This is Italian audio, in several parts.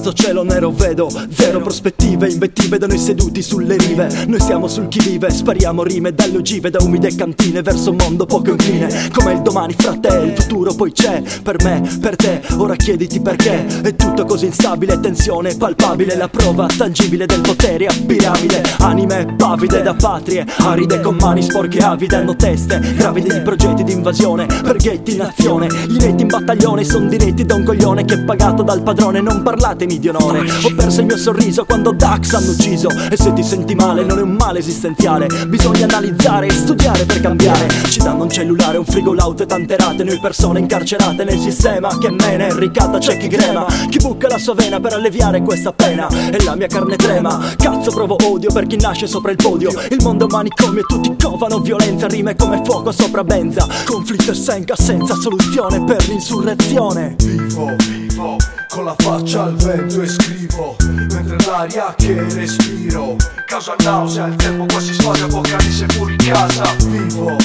questo cielo nero vedo zero prospettive, invettive da noi seduti sulle rive. Noi siamo sul chi vive, spariamo rime dalle ogive, da umide cantine verso un mondo poco incline. Come il domani fra te, il futuro poi c'è, per me, per te, ora chiediti perché. È tutto così instabile, tensione palpabile, la prova tangibile del potere a piramide. Anime pavide da patrie aride, con mani sporche avide, hanno teste gravide di progetti di invasione per ghetti in azione. Gli netti in battaglione son diretti da un coglione che è pagato dal padrone. Non parlatemi di onore, ho perso il mio sorriso quando Dax hanno ucciso. E se ti senti male non è un male esistenziale, bisogna analizzare e studiare per cambiare. Ci danno un cellulare, un frigo, l'auto e tante rate, noi persone incarcerate nel sistema che mena, ricatta c'è chi grema, chi bucca la sua vena per alleviare questa pena. E la mia carne trema, cazzo provo odio per chi nasce sopra il podio. Il mondo è un manicomio e tutti covano violenza, rime come fuoco sopra benza, conflitto e senca senza soluzione per l'insurrezione. Vivo, con la faccia al vento e scrivo, mentre l'aria che respiro causa nausea, il tempo quasi sfasa, apocalisse fuori casa. Vivo,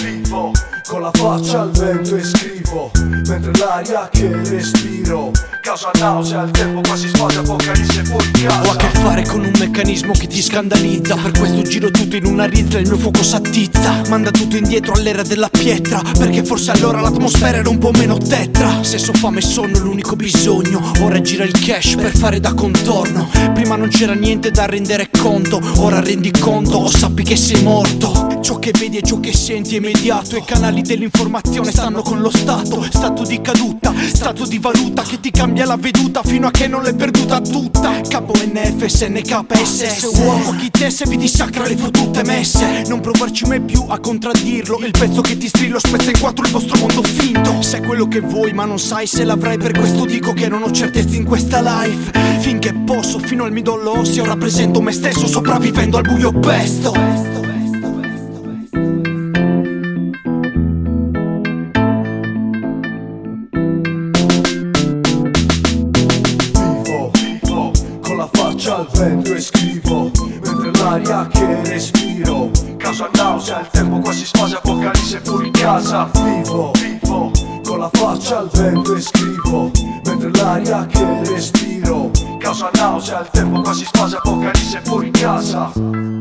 con la faccia al vento e scrivo, mentre l'aria che respiro causa nausea, il tempo quasi sfasa, apocalisse fuori casa. Ho a che fare con un meccanismo che ti scandalizza, per questo giro tutto in una rizza, il mio fuoco s'attizza. Manda tutto indietro all'era della pietra, perché forse allora l'atmosfera era un po' meno tetra. Se so fame e sonno l'unico bisogno, ora gira il cash per fare da contorno. Prima non c'era niente da rendere conto, ora rendi conto o sappi che sei morto. Ciò che vedi e ciò che senti è immediato, i canali dell'informazione stanno con lo stato di caduta, stato di valuta che ti cambia la veduta fino a che non l'hai perduta tutta. KNF, SNK, SS, uomo chi te se vi dissacra le fottute messe. Non provarci mai più a contraddirlo, il pezzo che ti strillo spezza in quattro il vostro mondo finto. Sai quello che vuoi ma non sai se l'avrai, per questo dico che non ho certezze in questa life. Finché posso, fino al midollo osseo rappresento me stesso, sopravvivendo al buio pesto. Al vento e scrivo, mentre l'aria che respiro causa nausea, il tempo quasi sfasa, apocalisse fuori casa. Vivo, con la faccia al vento e scrivo, mentre l'aria che respiro causa nausea, il tempo quasi sfasa, apocalisse fuori casa.